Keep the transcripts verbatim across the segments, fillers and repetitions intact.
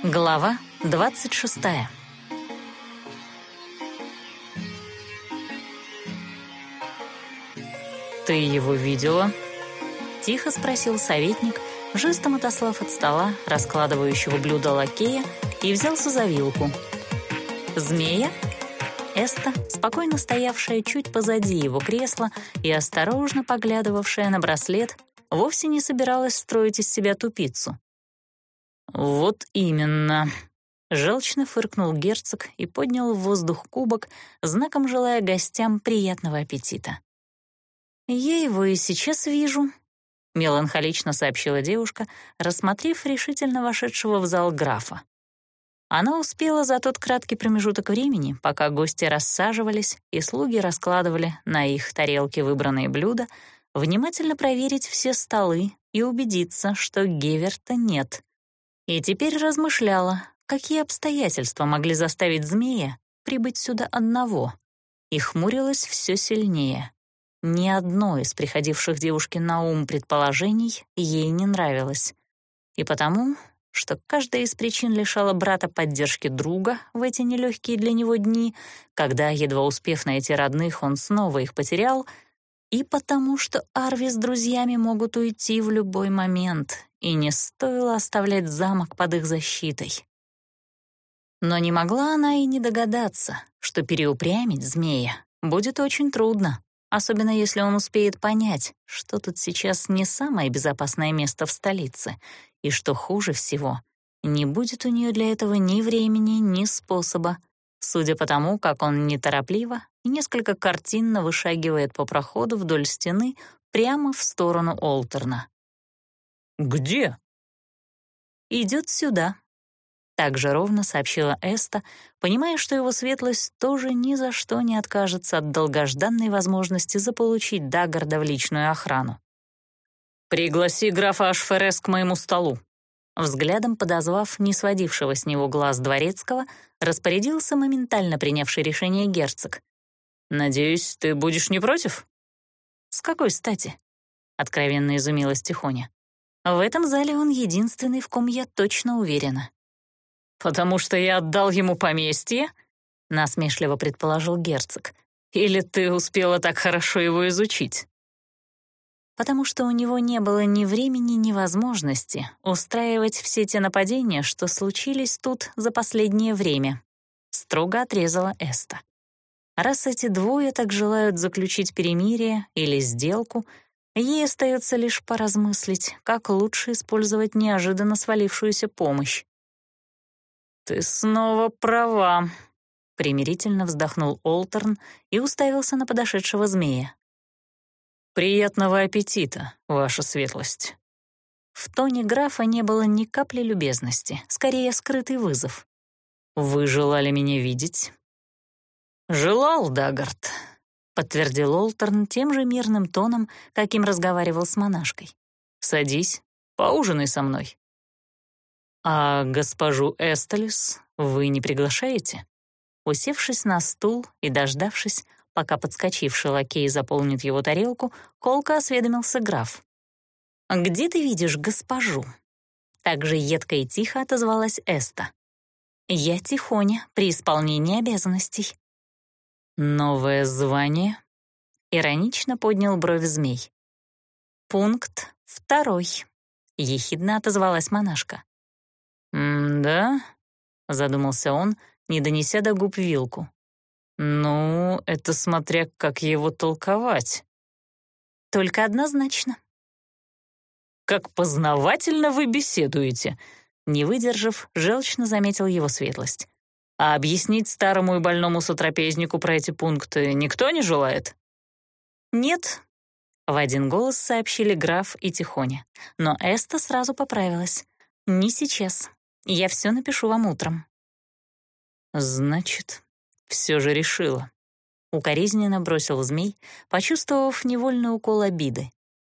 Глава двадцать шестая. «Ты его видела?» — тихо спросил советник, жестом отослав от стола раскладывающего блюдо лакея, и взялся за вилку. «Змея?» Эста, спокойно стоявшая чуть позади его кресла и осторожно поглядывавшая на браслет, вовсе не собиралась строить из себя тупицу. «Вот именно», — желчно фыркнул герцог и поднял в воздух кубок, знаком желая гостям приятного аппетита. «Я его и сейчас вижу», — меланхолично сообщила девушка, рассмотрев решительно вошедшего в зал графа. Она успела за тот краткий промежуток времени, пока гости рассаживались и слуги раскладывали на их тарелки выбранные блюда, внимательно проверить все столы и убедиться, что Геверта нет. И теперь размышляла, какие обстоятельства могли заставить змея прибыть сюда одного, и хмурилась все сильнее. Ни одно из приходивших девушке на ум предположений ей не нравилось. И потому, что каждая из причин лишала брата поддержки друга в эти нелегкие для него дни, когда, едва успев найти родных, он снова их потерял, и потому, что Арви с друзьями могут уйти в любой момент, и не стоило оставлять замок под их защитой. Но не могла она и не догадаться, что переупрямить змея будет очень трудно, особенно если он успеет понять, что тут сейчас не самое безопасное место в столице, и что хуже всего, не будет у нее для этого ни времени, ни способа, судя по тому, как он неторопливо и несколько картинно вышагивает по проходу вдоль стены прямо в сторону Олтерна. «Где?» «Идет сюда», — так же ровно сообщила Эста, понимая, что его светлость тоже ни за что не откажется от долгожданной возможности заполучить Даггарда в личную охрану. «Пригласи графа Ашферес к моему столу». Взглядом подозвав не сводившего с него глаз дворецкого, распорядился моментально принявший решение герцог. «Надеюсь, ты будешь не против?» «С какой стати?» — откровенно изумилась Тихоня. «В этом зале он единственный, в ком я точно уверена». «Потому что я отдал ему поместье?» — насмешливо предположил герцог. «Или ты успела так хорошо его изучить?» «Потому что у него не было ни времени, ни возможности устраивать все те нападения, что случились тут за последнее время», — строго отрезала Эста. «Раз эти двое так желают заключить перемирие или сделку, ей остается лишь поразмыслить, как лучше использовать неожиданно свалившуюся помощь». «Ты снова права», — примирительно вздохнул Олтерн и уставился на подошедшего змея. «Приятного аппетита, ваша светлость». В тоне графа не было ни капли любезности, скорее скрытый вызов. «Вы желали меня видеть?» «Желал, Даггард», — подтвердил Олтерн тем же мирным тоном, каким разговаривал с монашкой. «Садись, поужинай со мной». «А госпожу Эстелис вы не приглашаете?» Усевшись на стул и дождавшись, пока подскочивший лакей заполнит его тарелку, колко осведомился граф. «Где ты видишь госпожу?» Так же едко и тихо отозвалась Эста. «Я Тихоня при исполнении обязанностей». «Новое звание?» — иронично поднял бровь змей. «Пункт второй», — ехидно отозвалась монашка. «М-да?» — задумался он, не донеся до губ вилку. «Ну, это смотря как его толковать». «Только однозначно». «Как познавательно вы беседуете!» Не выдержав, желчно заметил его светлость. «А объяснить старому и больному сотрапезнику про эти пункты никто не желает?» «Нет», — в один голос сообщили граф и Тихоня. Но Эста сразу поправилась. «Не сейчас. Я все напишу вам утром». «Значит, все же решила», — укоризненно бросил змей, почувствовав невольный укол обиды.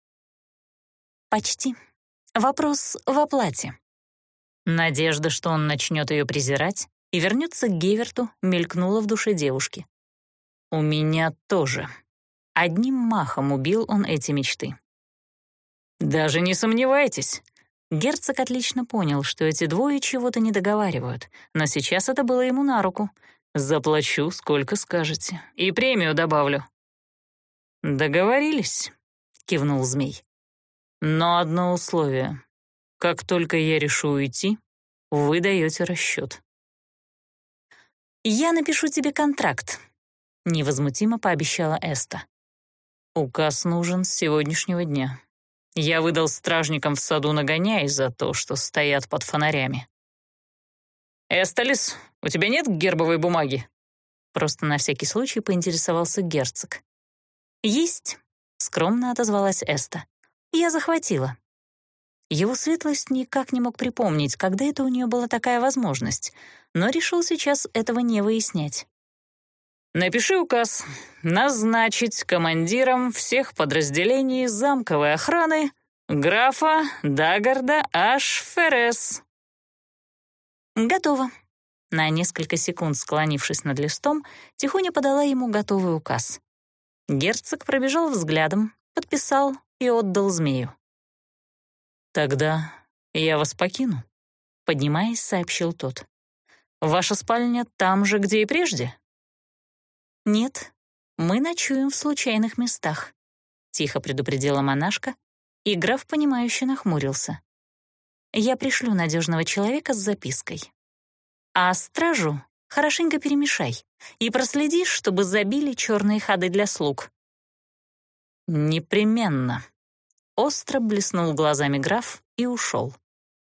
«Почти. Вопрос в оплате». Надежда, что он начнет ее презирать и вернется к Геверту, мелькнула в душе девушки. «У меня тоже». Одним махом убил он эти мечты. «Даже не сомневайтесь», Герцог отлично понял, что эти двое чего-то не договаривают, но сейчас это было ему на руку. «Заплачу, сколько скажете, и премию добавлю». «Договорились», — кивнул змей. «Но одно условие. Как только я решу уйти, вы даете расчет». «Я напишу тебе контракт», — невозмутимо пообещала Эста. «Указ нужен с сегодняшнего дня. Я выдал стражникам в саду нагоняй за то, что стоят под фонарями». «Эсталис, у тебя нет гербовой бумаги?» Просто на всякий случай поинтересовался герцог. «Есть», — скромно отозвалась Эста. «Я захватила». Его светлость никак не мог припомнить, когда это у нее была такая возможность, но решил сейчас этого не выяснять. «Напиши указ назначить командиром всех подразделений замковой охраны графа Дагарда Аш-Ферес». «Готово». На несколько секунд склонившись над листом, Тихоня подала ему готовый указ. Герцог пробежал взглядом, подписал и отдал змею. «Тогда я вас покину», — поднимаясь, сообщил тот. «Ваша спальня там же, где и прежде?» «Нет, мы ночуем в случайных местах», — тихо предупредила монашка, и граф, понимающе нахмурился. «Я пришлю надежного человека с запиской. А стражу хорошенько перемешай и проследи, чтобы забили черные ходы для слуг». «Непременно», — остро блеснул глазами граф и ушел.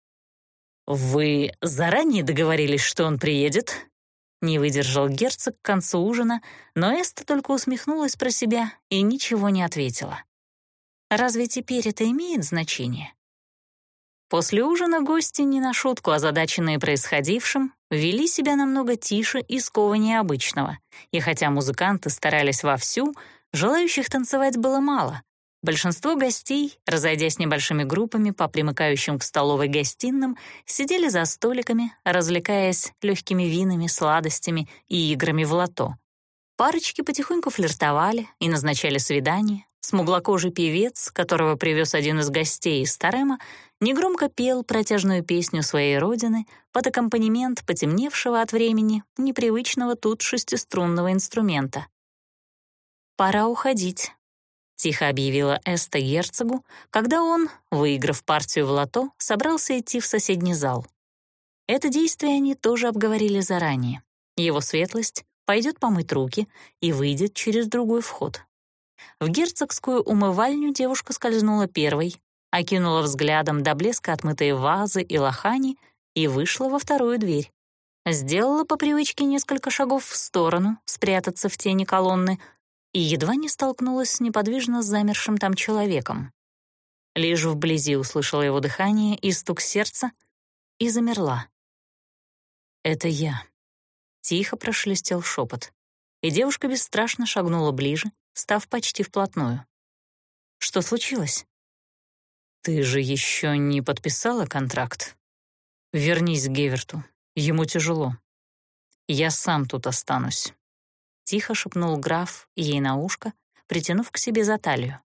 «Вы заранее договорились, что он приедет?» Не выдержал герцог к концу ужина, но Эста только усмехнулась про себя и ничего не ответила. «Разве теперь это имеет значение?» После ужина гости, не на шутку озадаченные происходившим, вели себя намного тише и скованнее обычного, и хотя музыканты старались вовсю, желающих танцевать было мало. Большинство гостей, разойдясь небольшими группами по примыкающим к столовой гостиным, сидели за столиками, развлекаясь легкими винами, сладостями и играми в лото. Парочки потихоньку флиртовали и назначали свидания. Смуглокожий певец, которого привез один из гостей из Тарема, негромко пел протяжную песню своей родины под аккомпанемент потемневшего от времени непривычного тут шестиструнного инструмента. «Пора уходить», — тихо объявила Эста герцогу, когда он, выиграв партию в лото, собрался идти в соседний зал. Это действие они тоже обговорили заранее. Его светлость пойдет помыть руки и выйдет через другой вход. В герцогскую умывальню девушка скользнула первой, окинула взглядом до блеска отмытые вазы и лохани и вышла во вторую дверь. Сделала по привычке несколько шагов в сторону, спрятаться в тени колонны, и едва не столкнулась с неподвижно замершим там человеком. Лишь вблизи услышала его дыхание и стук сердца и замерла. «Это я», — тихо прошелестел шепот, и девушка бесстрашно шагнула ближе, став почти вплотную. «Что случилось?» «Ты же еще не подписала контракт? Вернись к Геверту, ему тяжело. Я сам тут останусь», — тихо шепнул граф ей на ушко, притянув к себе за талию.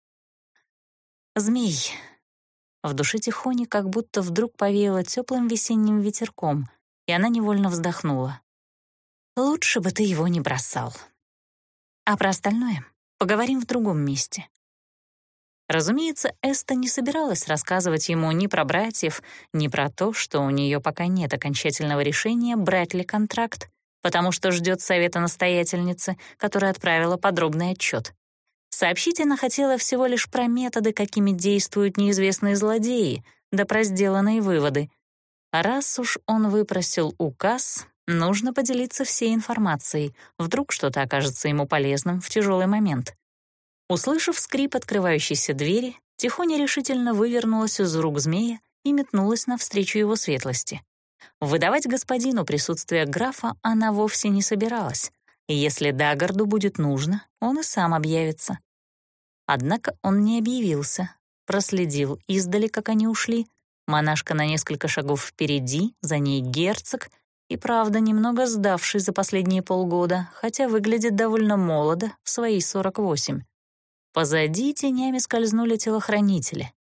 «Змей». В душе Тихони как будто вдруг повеяло теплым весенним ветерком, и она невольно вздохнула. «Лучше бы ты его не бросал. А про остальное поговорим в другом месте». Разумеется, Эста не собиралась рассказывать ему ни про братьев, ни про то, что у нее пока нет окончательного решения, брать ли контракт, потому что ждет совета настоятельницы, которая отправила подробный отчет. Сообщить она хотела всего лишь про методы, какими действуют неизвестные злодеи, да про сделанные выводы. А раз уж он выпросил указ, нужно поделиться всей информацией, вдруг что-то окажется ему полезным в тяжелый момент. Услышав скрип открывающейся двери, Тихоня решительно вывернулась из рук змея и метнулась навстречу его светлости. Выдавать господину присутствие графа она вовсе не собиралась, и если Дагарду будет нужно, он и сам объявится. Однако он не объявился, проследил издали, как они ушли, монашка на несколько шагов впереди, за ней герцог, и, правда, немного сдавший за последние полгода, хотя выглядит довольно молодо в свои сорок восемь. Позади тенями скользнули телохранители,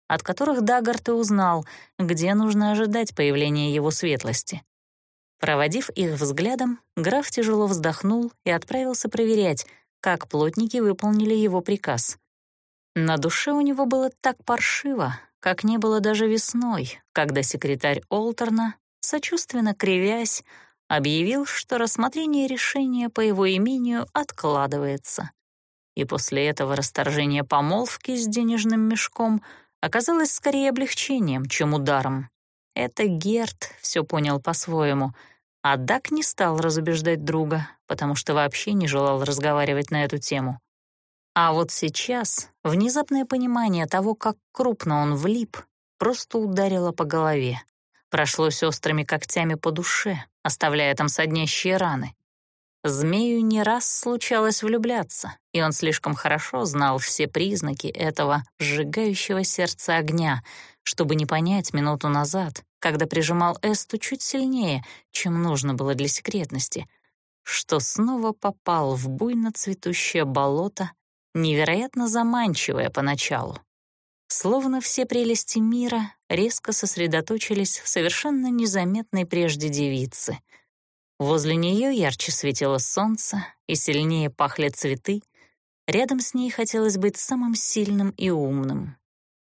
от которых Даггарт и узнал, где нужно ожидать появления его светлости. Проводив их взглядом, граф тяжело вздохнул и отправился проверять, как плотники выполнили его приказ. На душе у него было так паршиво, как не было даже весной, когда секретарь Олтерна, сочувственно кривясь, объявил, что рассмотрение решения по его имению откладывается. И после этого расторжение помолвки с денежным мешком оказалось скорее облегчением, чем ударом. Это Герт все понял по-своему, а Даг не стал разубеждать друга, потому что вообще не желал разговаривать на эту тему. А вот сейчас внезапное понимание того, как крупно он влип, просто ударило по голове. Прошлось острыми когтями по душе, оставляя там соднящие раны. Змею не раз случалось влюбляться, и он слишком хорошо знал все признаки этого сжигающего сердце огня, чтобы не понять минуту назад, когда прижимал Эсту чуть сильнее, чем нужно было для секретности, что снова попал в буйно цветущее болото, невероятно заманчивое поначалу. Словно все прелести мира резко сосредоточились в совершенно незаметной прежде девице. Возле нее ярче светило солнце и сильнее пахли цветы. Рядом с ней хотелось быть самым сильным и умным.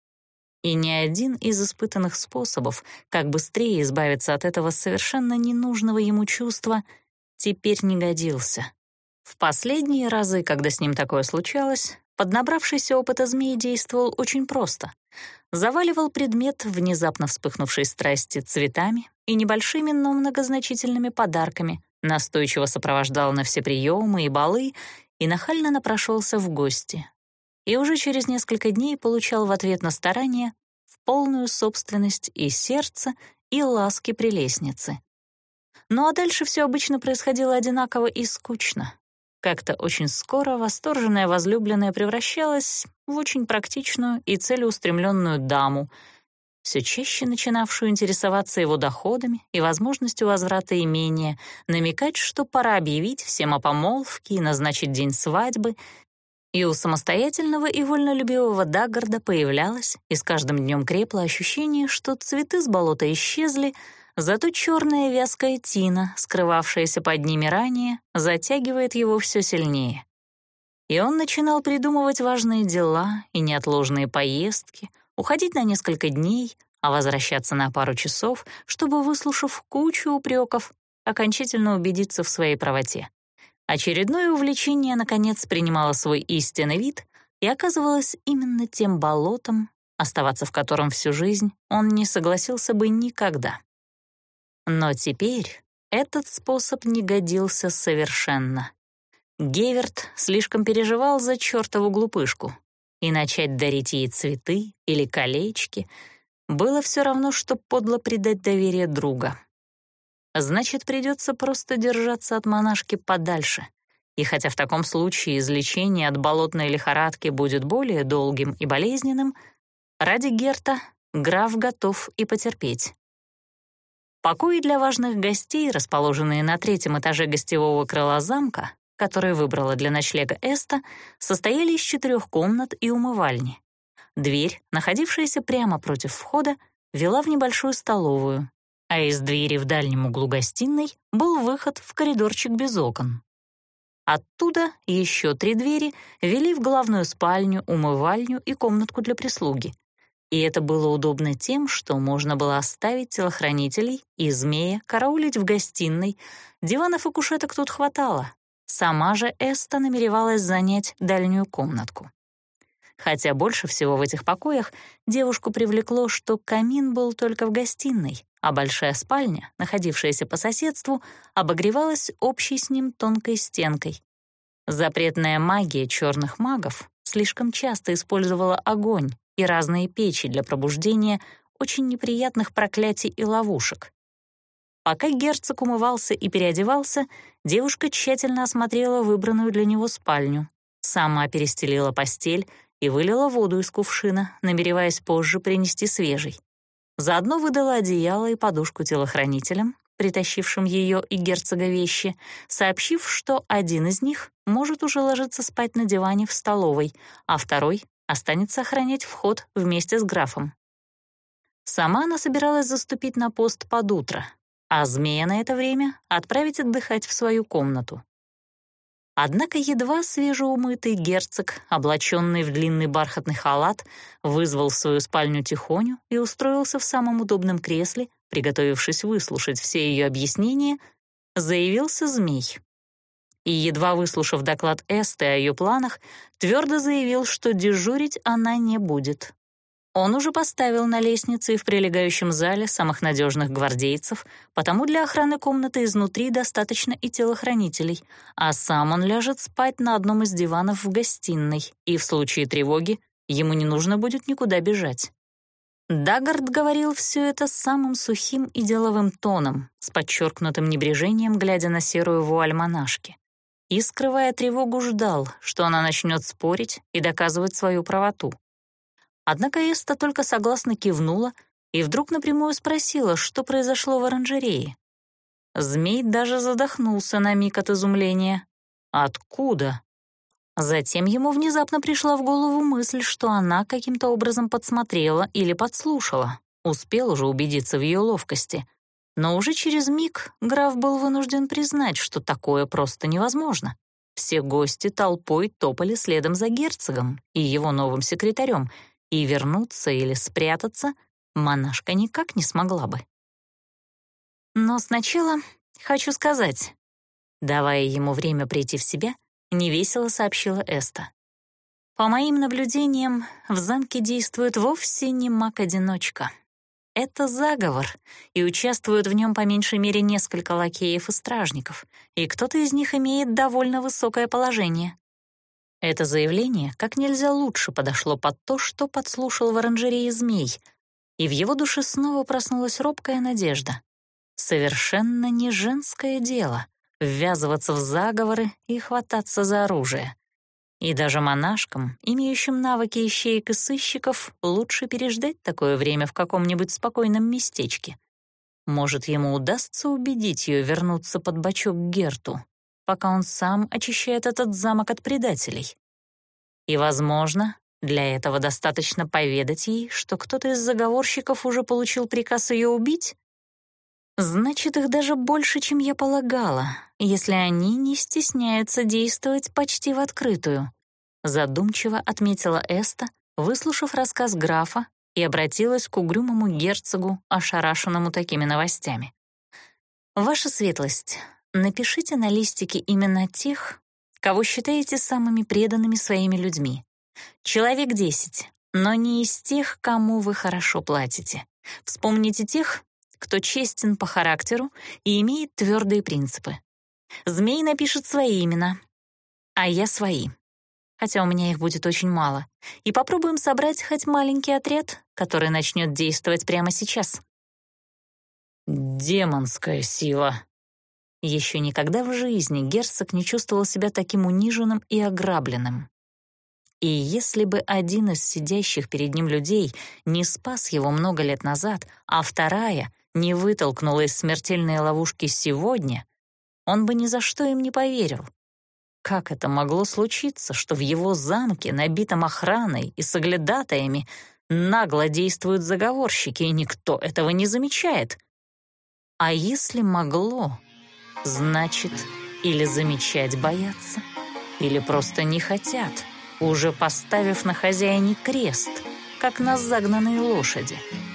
И ни один из испытанных способов, как быстрее избавиться от этого совершенно ненужного ему чувства, теперь не годился. В последние разы, когда с ним такое случалось, поднабравшийся опыта змей действовал очень просто. Заваливал предмет внезапно вспыхнувшей страсти цветами и небольшими, но многозначительными подарками, настойчиво сопровождал на все приемы и балы и нахально напрошался в гости. И уже через несколько дней получал в ответ на старания в полную собственность и сердце, и ласки прелестницы. Ну а дальше все обычно происходило одинаково и скучно. Как-то очень скоро восторженная возлюбленная превращалась в очень практичную и целеустремленную даму, все чаще начинавшую интересоваться его доходами и возможностью возврата имения, намекать, что пора объявить всем о помолвке и назначить день свадьбы. И у самостоятельного и вольнолюбивого Даггарда появлялось, и с каждым днем крепло ощущение, что цветы с болота исчезли, зато черная вязкая тина, скрывавшаяся под ними ранее, затягивает его все сильнее. И он начинал придумывать важные дела и неотложные поездки, уходить на несколько дней, а возвращаться на пару часов, чтобы, выслушав кучу упреков, окончательно убедиться в своей правоте. Очередное увлечение, наконец, принимало свой истинный вид и оказывалось именно тем болотом, оставаться в котором всю жизнь он не согласился бы никогда. Но теперь этот способ не годился совершенно. Геверт слишком переживал за чертову глупышку, и начать дарить ей цветы или колечки было все равно, что подло предать доверие друга. Значит, придется просто держаться от монашки подальше. И хотя в таком случае излечение от болотной лихорадки будет более долгим и болезненным, ради Герта граф готов и потерпеть. Покои для важных гостей, расположенные на третьем этаже гостевого крыла замка, который выбрала для ночлега Эста, состояли из четырех комнат и умывальни. Дверь, находившаяся прямо против входа, вела в небольшую столовую, а из двери в дальнем углу гостиной был выход в коридорчик без окон. Оттуда еще три двери вели в главную спальню, умывальню и комнатку для прислуги. И это было удобно тем, что можно было оставить телохранителей и змея караулить в гостиной, диванов и кушеток тут хватало. Сама же Эста намеревалась занять дальнюю комнатку. Хотя больше всего в этих покоях девушку привлекло, что камин был только в гостиной, а большая спальня, находившаяся по соседству, обогревалась общей с ним тонкой стенкой. Запретная магия черных магов слишком часто использовала огонь и разные печи для пробуждения очень неприятных проклятий и ловушек. Пока герцог умывался и переодевался, девушка тщательно осмотрела выбранную для него спальню, сама перестелила постель и вылила воду из кувшина, намереваясь позже принести свежий. Заодно выдала одеяло и подушку телохранителям, притащившим ее и герцога вещи, сообщив, что один из них может уже ложиться спать на диване в столовой, а второй останется охранять вход вместе с графом. Сама она собиралась заступить на пост под утро, а змея на это время отправить отдыхать в свою комнату. Однако едва свежеумытый герцог, облаченный в длинный бархатный халат, вызвал в свою спальню Тихоню и устроился в самом удобном кресле, приготовившись выслушать все ее объяснения, заявился змей. И, едва выслушав доклад Эсты о ее планах, твердо заявил, что дежурить она не будет. Он уже поставил на лестнице и в прилегающем зале самых надежных гвардейцев, потому для охраны комнаты изнутри достаточно и телохранителей, а сам он ляжет спать на одном из диванов в гостиной, и в случае тревоги ему не нужно будет никуда бежать. Дагард говорил все это самым сухим и деловым тоном, с подчеркнутым небрежением, глядя на серую вуаль монашки. И, скрывая тревогу, ждал, что она начнет спорить и доказывать свою правоту. Однако Эста только согласно кивнула и вдруг напрямую спросила, что произошло в оранжерее. Змей даже задохнулся на миг от изумления. Откуда? Затем ему внезапно пришла в голову мысль, что она каким-то образом подсмотрела или подслушала. Успел уже убедиться в ее ловкости. Но уже через миг граф был вынужден признать, что такое просто невозможно. Все гости толпой топали следом за герцогом и его новым секретарем, и вернуться или спрятаться монашка никак не смогла бы. Но сначала хочу сказать, давая ему время прийти в себя, невесело сообщила Эста. По моим наблюдениям, в замке действует вовсе не маг-одиночка. Это заговор, и участвуют в нем по меньшей мере несколько лакеев и стражников, и кто-то из них имеет довольно высокое положение. Это заявление как нельзя лучше подошло под то, что подслушал в оранжерее змей, и в его душе снова проснулась робкая надежда. Совершенно не женское дело — ввязываться в заговоры и хвататься за оружие. И даже монашкам, имеющим навыки ищеек и сыщиков, лучше переждать такое время в каком-нибудь спокойном местечке. Может, ему удастся убедить ее вернуться под бочок к Герту, пока он сам очищает этот замок от предателей. И, возможно, для этого достаточно поведать ей, что кто-то из заговорщиков уже получил приказ ее убить? Значит, их даже больше, чем я полагала, если они не стесняются действовать почти в открытую. Задумчиво отметила Эста, выслушав рассказ графа, и обратилась к угрюмому герцогу, ошарашенному такими новостями. «Ваша светлость, напишите на листике имена тех, кого считаете самыми преданными своими людьми. Человек десять, но не из тех, кому вы хорошо платите. Вспомните тех, кто честен по характеру и имеет твердые принципы. Змей напишет свои имена, а я свои, хотя у меня их будет очень мало, и попробуем собрать хоть маленький отряд, который начнет действовать прямо сейчас». «Демонская сила». Еще никогда в жизни герцог не чувствовал себя таким униженным и ограбленным. И если бы один из сидящих перед ним людей не спас его много лет назад, а вторая не вытолкнула из смертельной ловушки сегодня, он бы ни за что им не поверил. Как это могло случиться, что в его замке, набитом охраной и соглядатаями, нагло действуют заговорщики, и никто этого не замечает? А если могло, значит, или замечать боятся, или просто не хотят, уже поставив на хозяине крест, как на загнанной лошади.